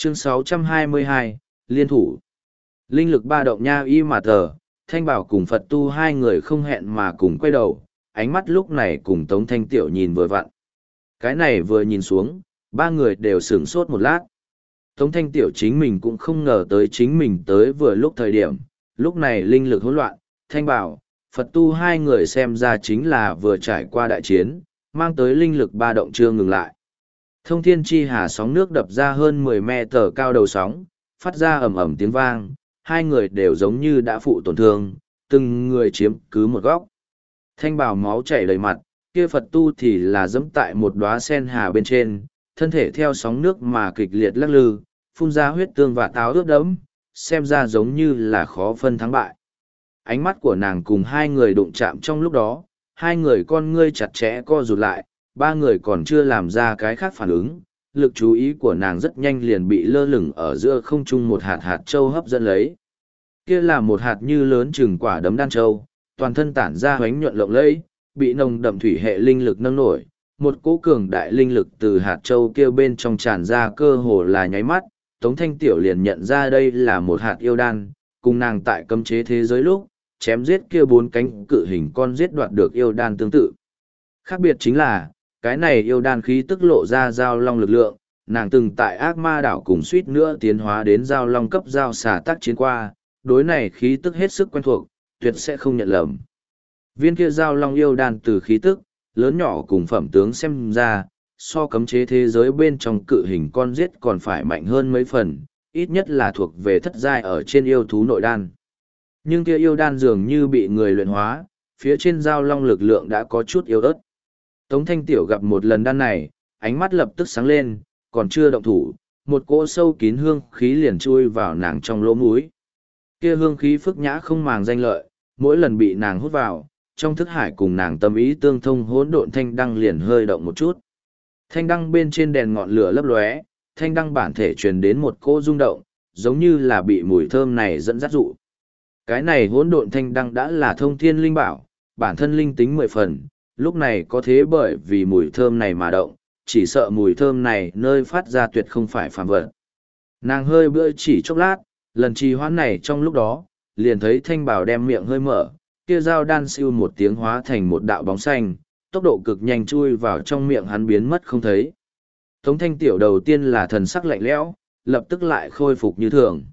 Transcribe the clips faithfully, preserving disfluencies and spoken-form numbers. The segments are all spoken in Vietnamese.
Chương sáu trăm hai mươi hai, Liên thủ. Linh lực ba động nha y mà thờ, Thanh Bảo cùng Phật tu hai người không hẹn mà cùng quay đầu, ánh mắt lúc này cùng Tống Thanh Tiểu nhìn vừa vặn. Cái này vừa nhìn xuống, ba người đều sửng sốt một lát. Tống Thanh Tiểu chính mình cũng không ngờ tới chính mình tới vừa lúc thời điểm, lúc này linh lực hỗn loạn, Thanh Bảo, Phật tu hai người xem ra chính là vừa trải qua đại chiến, mang tới linh lực ba động chưa ngừng lại. Thông thiên chi hà sóng nước đập ra hơn mười mét tờ cao đầu sóng, phát ra ầm ầm tiếng vang, hai người đều giống như đã phụ tổn thương, từng người chiếm cứ một góc. Thanh Bảo máu chảy đầy mặt, kia Phật tu thì là dẫm tại một đóa sen hà bên trên, thân thể theo sóng nước mà kịch liệt lắc lư, phun ra huyết tương và táo ướt đẫm, xem ra giống như là khó phân thắng bại. Ánh mắt của nàng cùng hai người đụng chạm trong lúc đó, hai người con ngươi chặt chẽ co rụt lại, ba người còn chưa làm ra cái khác phản ứng, lực chú ý của nàng rất nhanh liền bị lơ lửng ở giữa không trung một hạt hạt châu hấp dẫn lấy. Kia là một hạt như lớn chừng quả đấm đan châu, toàn thân tản ra hoánh nhuận lộng lẫy, bị nồng đậm thủy hệ linh lực nâng nổi, một cỗ cường đại linh lực từ hạt châu kia bên trong tràn ra cơ hồ là nháy mắt, Tống Thanh Tiểu liền nhận ra đây là một hạt yêu đan, cùng nàng tại cấm chế thế giới lúc, chém giết kia bốn cánh cự hình con giết đoạt được yêu đan tương tự. Khác biệt chính là, cái này yêu đan khí tức lộ ra giao long lực lượng, nàng từng tại ác ma đảo cùng suýt nữa tiến hóa đến giao long cấp giao xà tác chiến qua, đối này khí tức hết sức quen thuộc, tuyệt sẽ không nhận lầm. Viên kia giao long yêu đan từ khí tức, lớn nhỏ cùng phẩm tướng xem ra, so cấm chế thế giới bên trong cự hình con giết còn phải mạnh hơn mấy phần, ít nhất là thuộc về thất giai ở trên yêu thú nội đan. Nhưng kia yêu đan dường như bị người luyện hóa, phía trên giao long lực lượng đã có chút yếu ớt. Tống Thanh Tiểu gặp một lần đan này, ánh mắt lập tức sáng lên, còn chưa động thủ, một cỗ sâu kín hương khí liền chui vào nàng trong lỗ mũi. Kia hương khí phức nhã không màng danh lợi, mỗi lần bị nàng hút vào, trong thức hải cùng nàng tâm ý tương thông hỗn độn thanh đăng liền hơi động một chút. Thanh đăng bên trên đèn ngọn lửa lấp lóe, thanh đăng bản thể truyền đến một cỗ rung động, giống như là bị mùi thơm này dẫn dắt dụ. Cái này hỗn độn thanh đăng đã là thông thiên linh bảo, bản thân linh tính mười phần, lúc này có thế bởi vì mùi thơm này mà động, chỉ sợ mùi thơm này nơi phát ra tuyệt không phải phàm vật. Nàng hơi bữa chỉ chốc lát, lần trì hoãn này trong lúc đó, liền thấy Thanh Bảo đem miệng hơi mở, kia dao đan siêu một tiếng hóa thành một đạo bóng xanh, tốc độ cực nhanh chui vào trong miệng hắn biến mất không thấy. Tống Thanh Tiểu đầu tiên là thần sắc lạnh lẽo, lập tức lại khôi phục như thường.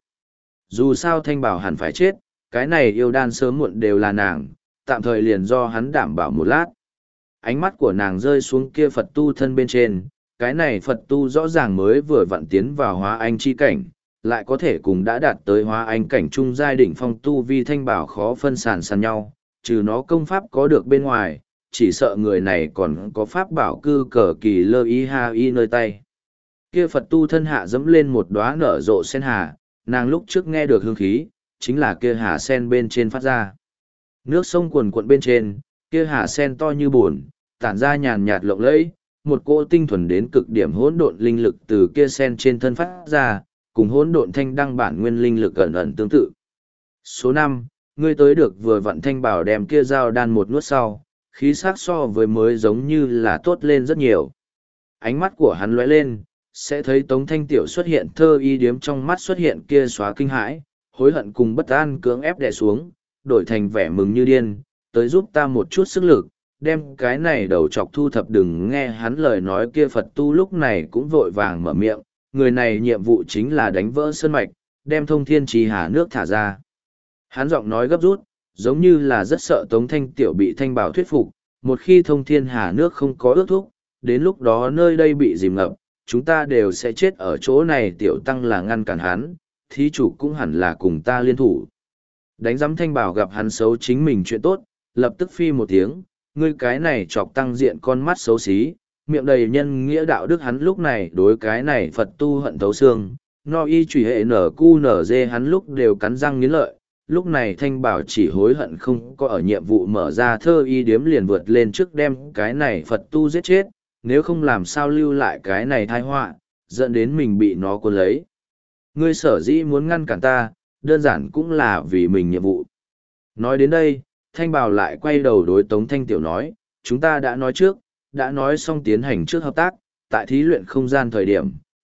Dù sao Thanh Bảo hẳn phải chết, cái này yêu đan sớm muộn đều là nàng, tạm thời liền do hắn đảm bảo một lát. Ánh mắt của nàng rơi xuống kia Phật tu thân bên trên, cái này Phật tu rõ ràng mới vừa vặn tiến vào hóa anh chi cảnh, lại có thể cùng đã đạt tới hóa anh cảnh trung giai đỉnh phong tu vi Thanh Bảo khó phân sàn sàn nhau, trừ nó công pháp có được bên ngoài, chỉ sợ người này còn có pháp bảo cư cờ kỳ lơ y ha y nơi tay. Kia Phật tu thân hạ dẫm lên một đóa nở rộ sen hà, nàng lúc trước nghe được hương khí, chính là kia hà sen bên trên phát ra. Nước sông cuồn cuộn bên trên, kia hà sen to như bùn, tản ra nhàn nhạt lộng lẫy, một cỗ tinh thuần đến cực điểm hỗn độn linh lực từ kia sen trên thân phát ra, cùng hỗn độn thanh đăng bản nguyên linh lực ẩn ẩn tương tự. Số năm, ngươi tới được vừa vặn Thanh Bảo đem kia dao đan một nuốt sau, khí sắc so với mới giống như là tốt lên rất nhiều. Ánh mắt của hắn lóe lên, sẽ thấy Tống Thanh Tiểu xuất hiện thơ y điếm trong mắt xuất hiện kia xóa kinh hãi, hối hận cùng bất an cưỡng ép đè xuống, đổi thành vẻ mừng như điên, tới giúp ta một chút sức lực, đem cái này đầu chọc thu thập. Đừng nghe hắn lời nói kia Phật tu lúc này cũng vội vàng mở miệng, người này nhiệm vụ chính là đánh vỡ sơn mạch, đem thông thiên trì hà nước thả ra. Hắn giọng nói gấp rút, giống như là rất sợ Tống Thanh Tiểu bị Thanh Bảo thuyết phục, một khi thông thiên hà nước không có ước thúc, đến lúc đó nơi đây bị dìm ngập, chúng ta đều sẽ chết ở chỗ này. Tiểu tăng là ngăn cản hắn, thí chủ cũng hẳn là cùng ta liên thủ. Đánh giám Thanh Bảo gặp hắn xấu chính mình chuyện tốt, lập tức phi một tiếng, ngươi cái này chọc tăng diện con mắt xấu xí, miệng đầy nhân nghĩa đạo đức. Hắn lúc này đối cái này Phật tu hận thấu xương, no y chủy hệ nở cu nở dê hắn lúc đều cắn răng nghiến lợi. Lúc này Thanh Bảo chỉ hối hận không có ở nhiệm vụ mở ra thơ y điếm liền vượt lên trước đem cái này Phật tu giết chết, nếu không làm sao lưu lại cái này tai họa, dẫn đến mình bị nó cuốn lấy. Ngươi sở dĩ muốn ngăn cản ta, đơn giản cũng là vì mình nhiệm vụ. Nói đến đây, Thanh Bảo lại quay đầu đối Tống Thanh Tiểu nói, chúng ta đã nói trước, đã nói xong tiến hành trước hợp tác, tại thí luyện không gian thời điểm,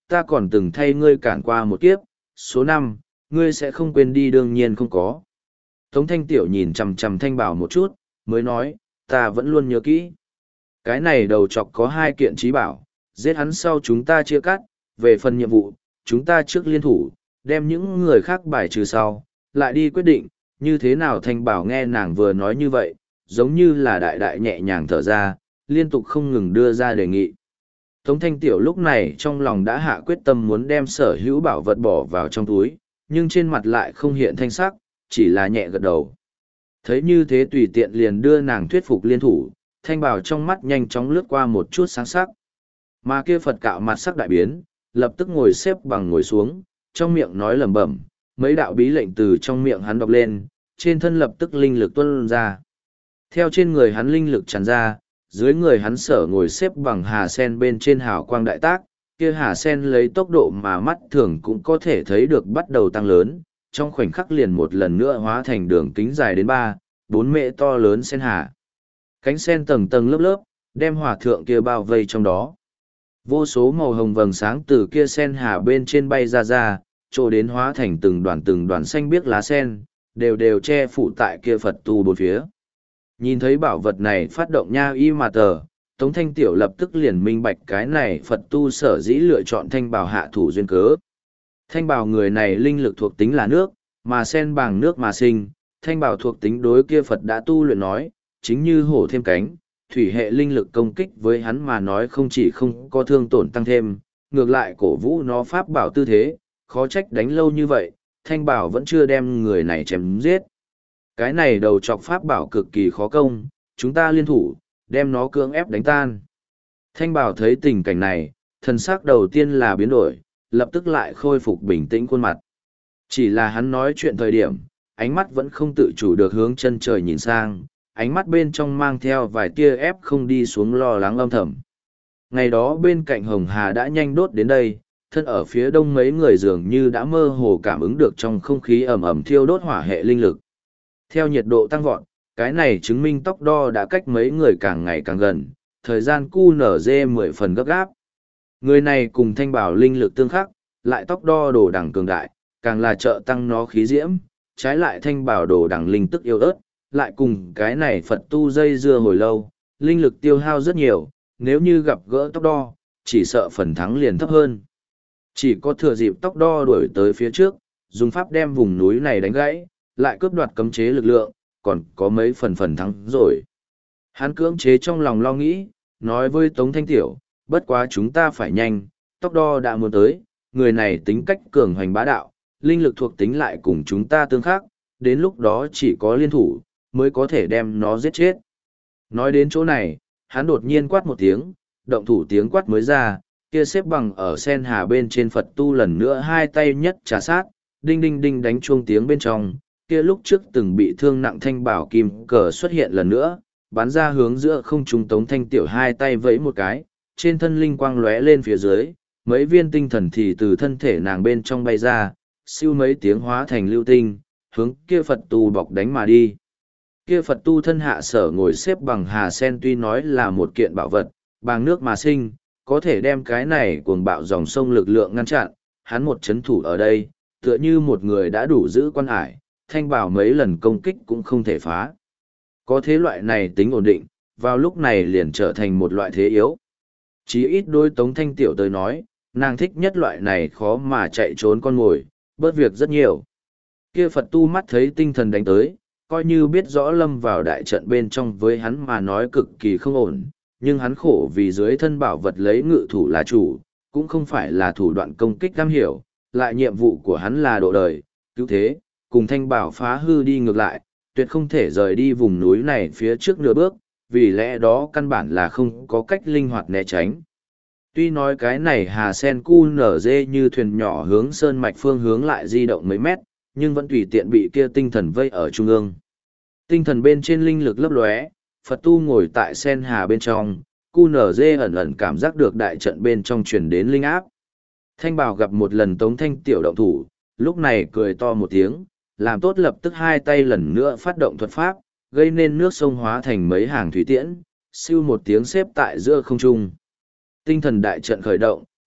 ta còn từng thay ngươi cản qua một kiếp, số năm, ngươi sẽ không quên đi đương nhiên không có. Tống Thanh Tiểu nhìn chằm chằm Thanh Bảo một chút, mới nói, ta vẫn luôn nhớ kỹ. Cái này đầu chọc có hai kiện trí bảo, giết hắn sau chúng ta chia cắt, về phần nhiệm vụ, chúng ta trước liên thủ, đem những người khác bài trừ sau, lại đi quyết định, như thế nào. Thanh Bảo nghe nàng vừa nói như vậy, giống như là đại đại nhẹ nhàng thở ra, liên tục không ngừng đưa ra đề nghị. Tống Thanh Tiểu lúc này trong lòng đã hạ quyết tâm muốn đem sở hữu bảo vật bỏ vào trong túi, nhưng trên mặt lại không hiện thanh sắc, chỉ là nhẹ gật đầu. Thấy như thế tùy tiện liền đưa nàng thuyết phục liên thủ, Thanh Bảo trong mắt nhanh chóng lướt qua một chút sáng sắc. Mà kia Phật cạo mặt sắc đại biến, lập tức ngồi xếp bằng ngồi xuống, trong miệng nói lẩm bẩm, mấy đạo bí lệnh từ trong miệng hắn đọc lên, trên thân lập tức linh lực tuôn ra. Theo trên người hắn linh lực tràn ra, dưới người hắn sở ngồi xếp bằng hà sen bên trên hào quang đại tác, kia hà sen lấy tốc độ mà mắt thường cũng có thể thấy được bắt đầu tăng lớn, trong khoảnh khắc liền một lần nữa hóa thành đường kính dài đến ba, bốn mệ to lớn sen hà. Cánh sen tầng tầng lớp lớp, đem hòa thượng kia bao vây trong đó. Vô số màu hồng vầng sáng từ kia sen hà bên trên bay ra ra, trổ đến hóa thành từng đoàn từng đoàn xanh biếc lá sen, đều đều che phủ tại kia Phật tu bốn phía. Nhìn thấy bảo vật này phát động nha y mà tờ, Tống Thanh Tiểu lập tức liền minh bạch cái này Phật tu sở dĩ lựa chọn thanh bảo hạ thủ duyên cớ. Thanh bảo người này linh lực thuộc tính là nước, mà sen bằng nước mà sinh, thanh bảo thuộc tính đối kia Phật đã tu luyện nói, chính như hổ thêm cánh, thủy hệ linh lực công kích với hắn mà nói không chỉ không có thương tổn tăng thêm, ngược lại cổ vũ nó pháp bảo tư thế, khó trách đánh lâu như vậy, thanh bảo vẫn chưa đem người này chém giết. Cái này đầu chọc pháp bảo cực kỳ khó công, chúng ta liên thủ, đem nó cưỡng ép đánh tan. Thanh bảo thấy tình cảnh này, thần sắc đầu tiên là biến đổi, lập tức lại khôi phục bình tĩnh khuôn mặt. Chỉ là hắn nói chuyện thời điểm, ánh mắt vẫn không tự chủ được hướng chân trời nhìn sang, ánh mắt bên trong mang theo vài tia ép không đi xuống lo lắng âm thầm. Ngày đó bên cạnh Hồng Hà đã nhanh đốt đến đây, thân ở phía đông mấy người dường như đã mơ hồ cảm ứng được trong không khí ẩm ẩm thiêu đốt hỏa hệ linh lực. Theo nhiệt độ tăng vọt, cái này chứng minh tốc đo đã cách mấy người càng ngày càng gần, thời gian cu nở dê mười phần gấp gáp. Người này cùng thanh bảo linh lực tương khắc, lại tốc đo đồ đẳng cường đại, càng là trợ tăng nó khí diễm, trái lại thanh bảo đồ đẳng linh tức yếu ớt, lại cùng cái này Phật tu dây dưa hồi lâu, linh lực tiêu hao rất nhiều, nếu như gặp gỡ tốc đo, chỉ sợ phần thắng liền thấp hơn. Chỉ có thừa dịp tốc đo đuổi tới phía trước, dùng pháp đem vùng núi này đánh gãy, lại cướp đoạt cấm chế lực lượng, còn có mấy phần phần thắng rồi. Hắn cưỡng chế trong lòng lo nghĩ, nói với Tống Thanh Tiểu, bất quá chúng ta phải nhanh, tốc đo đã muốn tới, người này tính cách cường hoành bá đạo, linh lực thuộc tính lại cùng chúng ta tương khắc, đến lúc đó chỉ có liên thủ, mới có thể đem nó giết chết. Nói đến chỗ này, hắn đột nhiên quát một tiếng, động thủ tiếng quát mới ra, kia xếp bằng ở sen hà bên trên Phật tu lần nữa hai tay nhất trà sát, đinh đinh đinh đánh chuông tiếng bên trong, kia lúc trước từng bị thương nặng thanh bảo kim cờ xuất hiện lần nữa, bắn ra hướng giữa không trung. Tống Thanh Tiểu hai tay vẫy một cái, trên thân linh quang lóe lên phía dưới, mấy viên tinh thần thì từ thân thể nàng bên trong bay ra, siêu mấy tiếng hóa thành lưu tinh, hướng kia Phật tu bọc đánh mà đi. Kia Phật tu thân hạ sở ngồi xếp bằng hà sen tuy nói là một kiện bảo vật, bằng nước mà sinh, có thể đem cái này cuồng bạo dòng sông lực lượng ngăn chặn, hắn một chấn thủ ở đây, tựa như một người đã đủ giữ quan hải, thanh bảo mấy lần công kích cũng không thể phá. Có thế loại này tính ổn định, vào lúc này liền trở thành một loại thế yếu. Chí ít đôi Tống Thanh Tiểu tới nói, nàng thích nhất loại này khó mà chạy trốn con ngồi, bớt việc rất nhiều. Kia Phật tu mắt thấy tinh thần đánh tới, coi như biết rõ lâm vào đại trận bên trong với hắn mà nói cực kỳ không ổn, nhưng hắn khổ vì dưới thân bảo vật lấy ngự thủ là chủ, cũng không phải là thủ đoạn công kích am hiểu, lại nhiệm vụ của hắn là độ đời, cứu thế, cùng thanh bảo phá hư đi ngược lại, tuyệt không thể rời đi vùng núi này phía trước nửa bước, vì lẽ đó căn bản là không có cách linh hoạt né tránh. Tuy nói cái này hà sen cu nở dê như thuyền nhỏ hướng sơn mạch phương hướng lại di động mấy mét, nhưng vẫn tùy tiện bị kia tinh thần vây ở trung ương. Tinh thần bên trên linh lực lấp lóe, Phật tu ngồi tại sen hà bên trong, cu nở dê ẩn ẩn cảm giác được đại trận bên trong truyền đến linh áp. Thanh bảo gặp một lần Tống Thanh Tiểu động thủ, lúc này cười to một tiếng, làm tốt lập tức hai tay lần nữa phát động thuật pháp, gây nên nước sông hóa thành mấy hàng thủy tiễn, siêu một tiếng xếp tại giữa không trung. Tinh thần đại trận khởi động,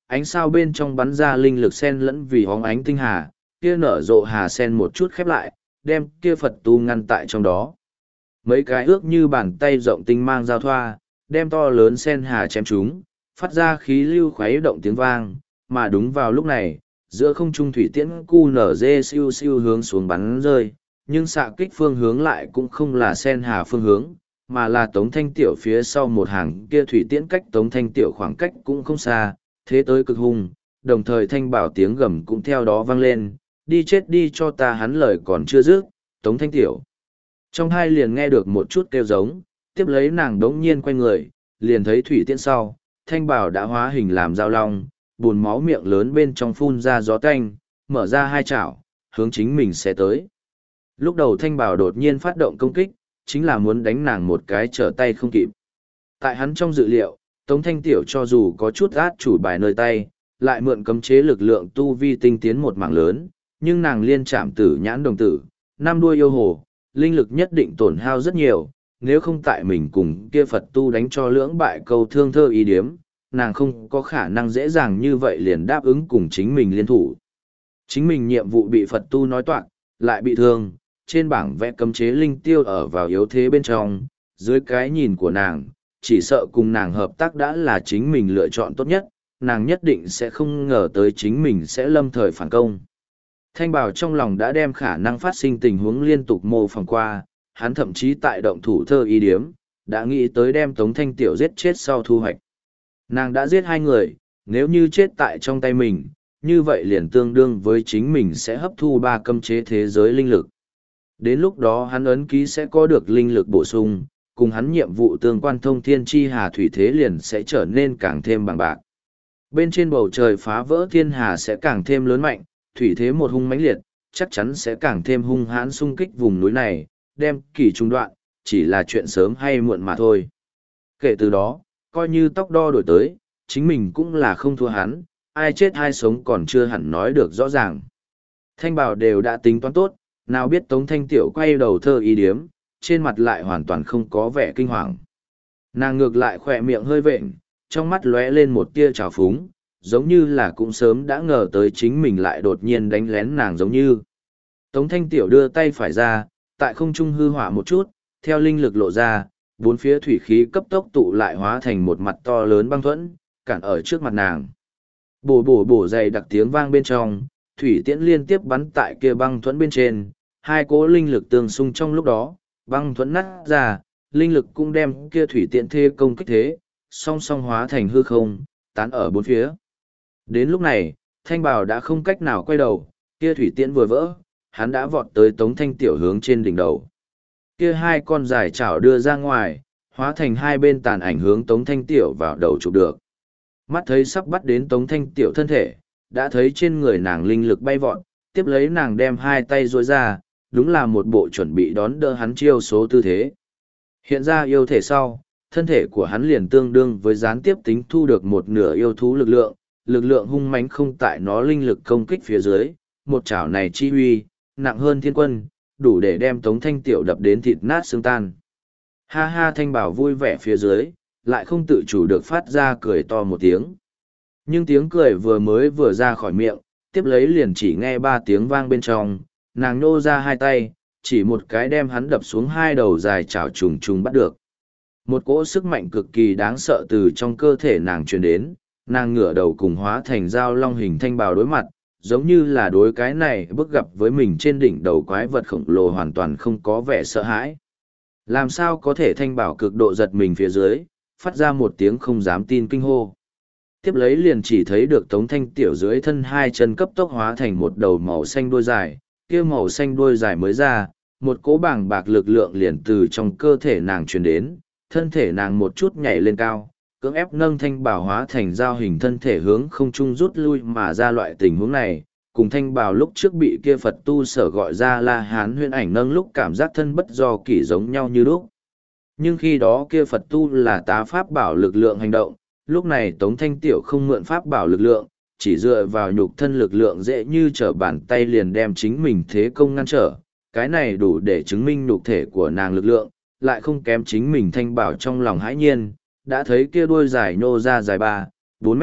ánh sao bên trong bắn ra linh lực sen lẫn vì hóng ánh tinh hà, kia nở rộ hà sen một chút khép lại, đem kia Phật tu ngăn tại trong đó. Mấy cái ước như bàn tay rộng tinh mang giao thoa, đem to lớn sen hà chém chúng, phát ra khí lưu khuấy động tiếng vang, mà đúng vào lúc này, giữa không trung thủy tiễn cu nở dê siêu siêu hướng xuống bắn rơi, nhưng xạ kích phương hướng lại cũng không là sen hà phương hướng, mà là Tống Thanh Tiểu phía sau một hàng kia thủy tiễn cách Tống Thanh Tiểu khoảng cách cũng không xa, thế tới cực hung, đồng thời thanh bảo tiếng gầm cũng theo đó vang lên, đi chết đi cho ta, hắn lời còn chưa dứt, Tống Thanh Tiểu. Trong hai liền nghe được một chút kêu giống, tiếp lấy nàng đống nhiên quay người, liền thấy thủy tiễn sau, thanh bảo đã hóa hình làm dao long, buồn máu miệng lớn bên trong phun ra gió tanh, mở ra hai chảo, hướng chính mình sẽ tới. Lúc đầu thanh bảo đột nhiên phát động công kích, chính là muốn đánh nàng một cái trở tay không kịp. Tại hắn trong dự liệu, Tống Thanh Tiểu cho dù có chút át chủ bài nơi tay, lại mượn cấm chế lực lượng tu vi tinh tiến một mảng lớn, nhưng nàng liên chạm tử nhãn đồng tử, năm đuôi yêu hồ, linh lực nhất định tổn hao rất nhiều, nếu không tại mình cùng kia Phật tu đánh cho lưỡng bại câu thương thơ ý điếm, nàng không có khả năng dễ dàng như vậy liền đáp ứng cùng chính mình liên thủ. Chính mình nhiệm vụ bị Phật tu nói toạc, lại bị thương, trên bảng vẽ cấm chế linh tiêu ở vào yếu thế bên trong, dưới cái nhìn của nàng, chỉ sợ cùng nàng hợp tác đã là chính mình lựa chọn tốt nhất, nàng nhất định sẽ không ngờ tới chính mình sẽ lâm thời phản công. Thanh Bảo trong lòng đã đem khả năng phát sinh tình huống liên tục mô phỏng qua, hắn thậm chí tại động thủ thơ y điếm, đã nghĩ tới đem Tống Thanh Tiểu giết chết sau thu hoạch. Nàng đã giết hai người, nếu như chết tại trong tay mình, như vậy liền tương đương với chính mình sẽ hấp thu ba cấm chế thế giới linh lực. Đến lúc đó hắn ấn ký sẽ có được linh lực bổ sung, cùng hắn nhiệm vụ tương quan thông thiên chi hà thủy thế liền sẽ trở nên càng thêm bằng bạc. Bên trên bầu trời phá vỡ thiên hà sẽ càng thêm lớn mạnh, thủy thế một hung mãnh liệt, chắc chắn sẽ càng thêm hung hãn xung kích vùng núi này, đem kỳ trung đoạn, chỉ là chuyện sớm hay muộn mà thôi. Kể từ đó, coi như tóc đo đổi tới, chính mình cũng là không thua hắn, ai chết ai sống còn chưa hẳn nói được rõ ràng. Thanh Bảo đều đã tính toán tốt, nào biết Tống Thanh Tiểu quay đầu thơ ý điếm, trên mặt lại hoàn toàn không có vẻ kinh hoàng. Nàng ngược lại khỏe miệng hơi vện, trong mắt lóe lên một tia trào phúng, giống như là cũng sớm đã ngờ tới chính mình lại đột nhiên đánh lén nàng giống như. Tống Thanh Tiểu đưa tay phải ra, tại không trung hư hỏa một chút, theo linh lực lộ ra, bốn phía thủy khí cấp tốc tụ lại hóa thành một mặt to lớn băng thuẫn, cản ở trước mặt nàng. Bổ bổ bổ dày đặc tiếng vang bên trong, thủy tiễn liên tiếp bắn tại kia băng thuẫn bên trên, hai cỗ linh lực tương xung trong lúc đó, băng thuẫn nát ra, linh lực cũng đem kia thủy tiễn thê công kích thế, song song hóa thành hư không, tán ở bốn phía. Đến lúc này, Thanh Bảo đã không cách nào quay đầu, kia thủy tiễn vừa vỡ, hắn đã vọt tới Tống Thanh Tiểu hướng trên đỉnh đầu. Kia hai con dài chảo đưa ra ngoài, hóa thành hai bên tàn ảnh hướng Tống Thanh Tiểu vào đầu chụp được. Mắt thấy sắp bắt đến Tống Thanh Tiểu thân thể, đã thấy trên người nàng linh lực bay vọt, tiếp lấy nàng đem hai tay duỗi ra, đúng là một bộ chuẩn bị đón đỡ hắn chiêu số tư thế. Hiện ra yêu thể sau, thân thể của hắn liền tương đương với gián tiếp tính thu được một nửa yêu thú lực lượng, lực lượng hung mãnh không tại nó linh lực công kích phía dưới, một chảo này chi huy, nặng hơn thiên quân, đủ để đem Tống Thanh Tiểu đập đến thịt nát xương tan. Ha ha, Thanh Bảo vui vẻ phía dưới, lại không tự chủ được phát ra cười to một tiếng. Nhưng tiếng cười vừa mới vừa ra khỏi miệng, tiếp lấy liền chỉ nghe ba tiếng vang bên trong, nàng nô ra hai tay, chỉ một cái đem hắn đập xuống hai đầu dài chảo trùng trùng bắt được. Một cỗ sức mạnh cực kỳ đáng sợ từ trong cơ thể nàng truyền đến, nàng ngửa đầu cùng hóa thành dao long hình Thanh Bảo đối mặt, giống như là đối cái này bước gặp với mình trên đỉnh đầu quái vật khổng lồ hoàn toàn không có vẻ sợ hãi. Làm sao có thể Thanh Bảo cực độ giật mình phía dưới, phát ra một tiếng không dám tin kinh hô. Tiếp lấy liền chỉ thấy được Tống Thanh Tiểu dưới thân hai chân cấp tốc hóa thành một đầu màu xanh đuôi dài, kia màu xanh đuôi dài mới ra, một cỗ bảng bạc lực lượng liền từ trong cơ thể nàng truyền đến, thân thể nàng một chút nhảy lên cao, cưỡng ép nâng Thanh Bảo hóa thành dao hình thân thể hướng không trung rút lui mà ra. Loại tình huống này, cùng Thanh Bảo lúc trước bị kia Phật tu sở gọi ra La Hán huyễn ảnh nâng lúc cảm giác thân bất do kỷ giống nhau như lúc. Nhưng khi đó kia Phật tu là tá pháp bảo lực lượng hành động, lúc này Tống Thanh Tiểu không mượn pháp bảo lực lượng, chỉ dựa vào nhục thân lực lượng dễ như trở bàn tay liền đem chính mình thế công ngăn trở. Cái này đủ để chứng minh nhục thể của nàng lực lượng, lại không kém chính mình Thanh Bảo trong lòng hãi nhiên, đã thấy kia đuôi dài nhô ra dài ba, bốn mét,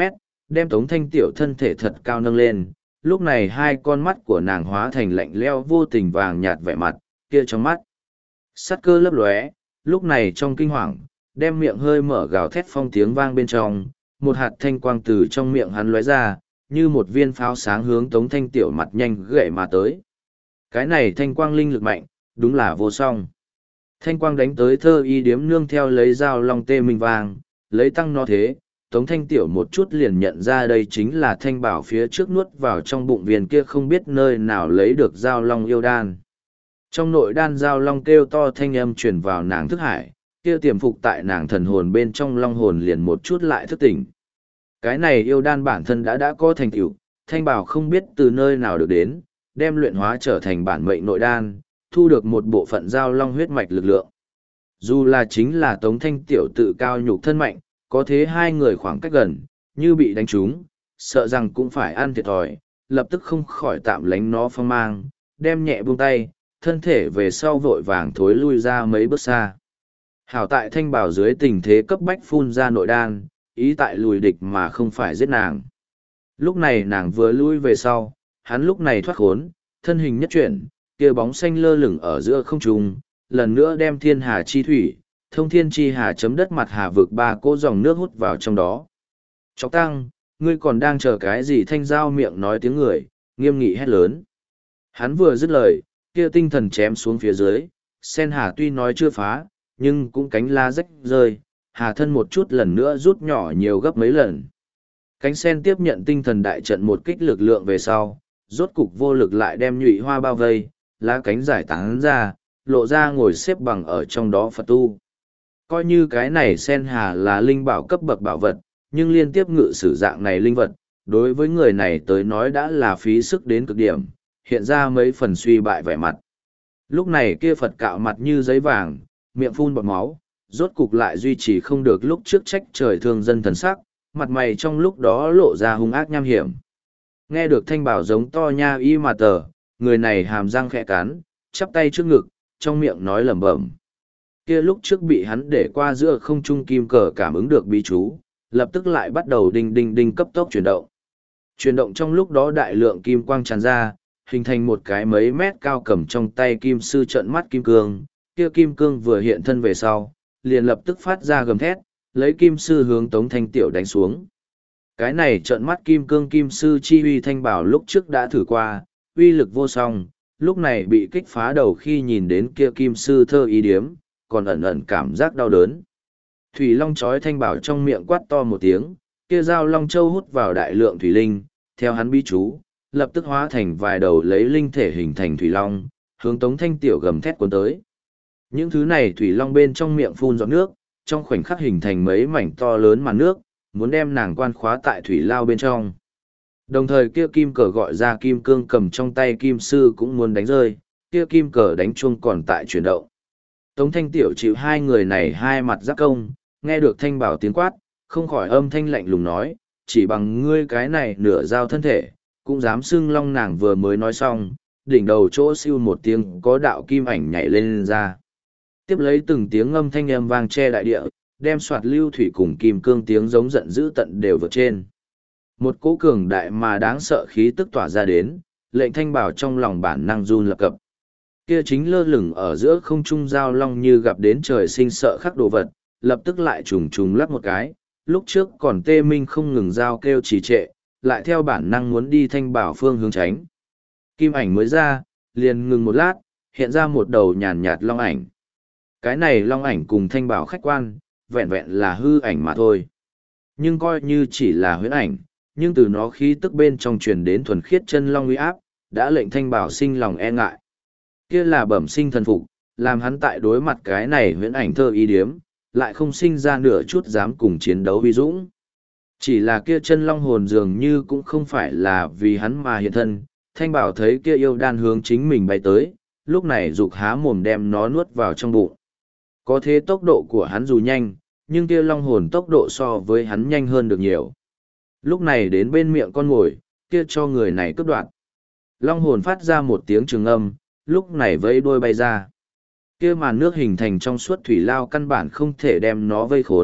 đem Tống Thanh Tiểu thân thể thật cao nâng lên, lúc này hai con mắt của nàng hóa thành lạnh lẽo vô tình vàng nhạt vẻ mặt, kia trong mắt. Sắt cơ lấp lóe, lúc này trong kinh hoàng, đem miệng hơi mở gào thét phong tiếng vang bên trong, một hạt thanh quang từ trong miệng hắn lóe ra, như một viên pháo sáng hướng Tống Thanh Tiểu mặt nhanh gậy mà tới. Cái này thanh quang linh lực mạnh, đúng là vô song. Thanh quang đánh tới Thơ Y Điếm nương theo lấy dao long tê minh vàng, lấy tăng nó thế, Tống Thanh Tiểu một chút liền nhận ra đây chính là thanh bảo phía trước nuốt vào trong bụng viên kia không biết nơi nào lấy được dao long yêu đan. Trong nội đan dao long kêu to thanh âm truyền vào nàng thức hải, kia tiềm phục tại nàng thần hồn bên trong long hồn liền một chút lại thức tỉnh. Cái này yêu đan bản thân đã đã có thành tựu, thanh bảo không biết từ nơi nào được đến, đem luyện hóa trở thành bản mệnh nội đan, thu được một bộ phận dao long huyết mạch lực lượng. Dù là chính là Tống Thanh Tiểu tự cao nhục thân mạnh, có thế hai người khoảng cách gần, như bị đánh trúng, sợ rằng cũng phải ăn thiệt thòi, lập tức không khỏi tạm lánh nó phong mang, đem nhẹ buông tay, thân thể về sau vội vàng thối lui ra mấy bước xa. Hảo tại thanh bảo dưới tình thế cấp bách phun ra nội đan, ý tại lùi địch mà không phải giết nàng. Lúc này nàng vừa lui về sau, hắn lúc này thoát khốn, thân hình nhất chuyển, kia bóng xanh lơ lửng ở giữa không trung, lần nữa đem thiên hà chi thủy, thông thiên chi hà chấm đất mặt hà vực ba cỗ dòng nước hút vào trong đó. Chọc tăng, ngươi còn đang chờ cái gì? Thanh giao miệng nói tiếng người, nghiêm nghị hét lớn. Hắn vừa dứt lời, kia tinh thần chém xuống phía dưới, sen hà tuy nói chưa phá, nhưng cũng cánh la rách rơi, hà thân một chút lần nữa rút nhỏ nhiều gấp mấy lần. Cánh sen tiếp nhận tinh thần đại trận một kích lực lượng về sau, rốt cục vô lực lại đem nhụy hoa bao vây, lá cánh giải tán ra, lộ ra ngồi xếp bằng ở trong đó Phật tu. Coi như cái này sen hà là linh bảo cấp bậc bảo vật, nhưng liên tiếp ngự sử dạng này linh vật, đối với người này tới nói đã là phí sức đến cực điểm, hiện ra mấy phần suy bại vẻ mặt. Lúc này kia Phật cạo mặt như giấy vàng, miệng phun bọt máu, rốt cục lại duy trì không được lúc trước trách trời thương dân thần sắc, mặt mày trong lúc đó lộ ra hung ác nham hiểm. Nghe được thanh bảo giống to nha y mà tờ, người này hàm răng khẽ cắn, chắp tay trước ngực, trong miệng nói lẩm bẩm. Kia lúc trước bị hắn để qua giữa không trung kim cờ cảm ứng được bí chú, lập tức lại bắt đầu đinh đinh đinh cấp tốc chuyển động. Chuyển động trong lúc đó đại lượng kim quang tràn ra, hình thành một cái mấy mét cao cầm trong tay kim sư trận mắt kim cương, kia kim cương vừa hiện thân về sau, liền lập tức phát ra gầm thét, lấy kim sư hướng Tống Thanh Tiểu đánh xuống. Cái này trận mắt kim cương kim sư chi uy thanh bảo lúc trước đã thử qua, uy lực vô song, lúc này bị kích phá đầu khi nhìn đến kia kim sư Thơ Y Điếm, còn ẩn ẩn cảm giác đau đớn. Thủy Long chói thanh bảo trong miệng quát to một tiếng, kia dao Long Châu hút vào đại lượng thủy linh, theo hắn bí chú, lập tức hóa thành vài đầu lấy linh thể hình thành Thủy Long, hướng Tống Thanh Tiểu gầm thét cuốn tới. Những thứ này Thủy Long bên trong miệng phun giọt nước, trong khoảnh khắc hình thành mấy mảnh to lớn màn nước, muốn đem nàng quan khóa tại thủy lao bên trong. Đồng thời kia kim cờ gọi ra kim cương cầm trong tay kim sư cũng muốn đánh rơi, kia kim cờ đánh chuông còn tại chuyển động. Tống Thanh Tiểu chịu hai người này hai mặt giáp công, nghe được thanh bảo tiếng quát, không khỏi âm thanh lạnh lùng nói, chỉ bằng ngươi cái này nửa dao thân thể, cũng dám xưng long. Nàng vừa mới nói xong, đỉnh đầu chỗ siêu một tiếng có đạo kim ảnh nhảy lên, lên ra. Tiếp lấy từng tiếng âm thanh âm vang che đại địa, đem soạt lưu thủy cùng kim cương tiếng giống giận dữ tận đều vượt trên. Một cỗ cường đại mà đáng sợ khí tức tỏa ra đến, lệnh thanh bảo trong lòng bản năng run lập cập. Kia chính lơ lửng ở giữa không trung giao long như gặp đến trời sinh sợ khắc đồ vật, lập tức lại trùng trùng lắp một cái, lúc trước còn tê minh không ngừng giao kêu trì trệ, lại theo bản năng muốn đi thanh bảo phương hướng tránh. Kim ảnh mới ra, liền ngừng một lát, hiện ra một đầu nhàn nhạt long ảnh. Cái này long ảnh cùng thanh bảo khách quan, vẹn vẹn là hư ảnh mà thôi. Nhưng coi như chỉ là huyễn ảnh, nhưng từ nó khí tức bên trong truyền đến thuần khiết chân long uy áp, đã lệnh thanh bảo sinh lòng e ngại. Kia là bẩm sinh thần phục, làm hắn tại đối mặt cái này huyễn ảnh Thơ Y Điếm, lại không sinh ra nửa chút dám cùng chiến đấu vi dũng. Chỉ là kia chân long hồn dường như cũng không phải là vì hắn mà hiện thân, thanh bảo thấy kia yêu đan hướng chính mình bay tới, lúc này dục há mồm đem nó nuốt vào trong bụng. Có thế tốc độ của hắn dù nhanh, nhưng kia long hồn tốc độ so với hắn nhanh hơn được nhiều. Lúc này đến bên miệng con ngồi, kia cho người này cướp đoạt. Long hồn phát ra một tiếng trường âm, lúc này vẫy đuôi bay ra. Kia màn nước hình thành trong suốt thủy lao căn bản không thể đem nó vây khốn,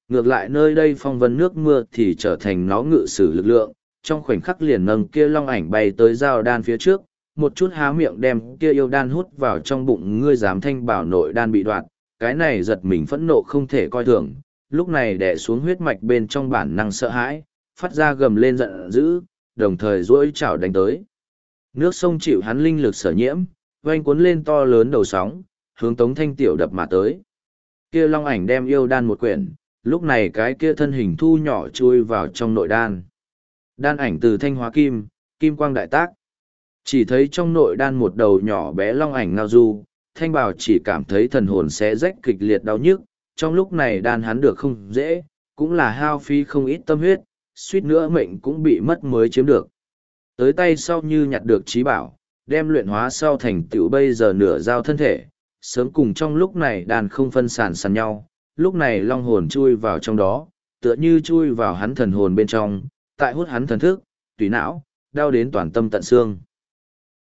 Ngược lại nơi đây phong vân nước mưa thì trở thành nó ngự sử lực lượng, trong khoảnh khắc liền nâng kia long ảnh bay tới giao đan phía trước, một chút há miệng đem kia yêu đan hút vào trong bụng. Ngươi dám thanh bảo nội đan bị đoạt, cái này giật mình phẫn nộ không thể coi thường, lúc này đè xuống huyết mạch bên trong bản năng sợ hãi, phát ra gầm lên giận dữ, đồng thời duỗi chảo đánh tới. Nước sông chịu hắn linh lực sở nhiễm, oanh cuốn lên to lớn đầu sóng, hướng Tống Thanh Tiểu đập mà tới. Kia long ảnh đem yêu đan một quyển, lúc này cái kia thân hình thu nhỏ chui vào trong nội đan. Đan ảnh từ thanh hóa kim, kim quang đại tác. Chỉ thấy trong nội đan một đầu nhỏ bé long ảnh ngao du, thanh bảo chỉ cảm thấy thần hồn xé rách kịch liệt đau nhức. Trong lúc này đan hắn được không dễ, cũng là hao phí không ít tâm huyết, suýt nữa mệnh cũng bị mất mới chiếm được. Tới tay sau như nhặt được trí bảo, đem luyện hóa sau thành tựu bây giờ nửa giao thân thể, sớm cùng trong lúc này đàn không phân sản sàn nhau, lúc này long hồn chui vào trong đó, tựa như chui vào hắn thần hồn bên trong, tại hút hắn thần thức, tùy não, đau đến toàn tâm tận xương.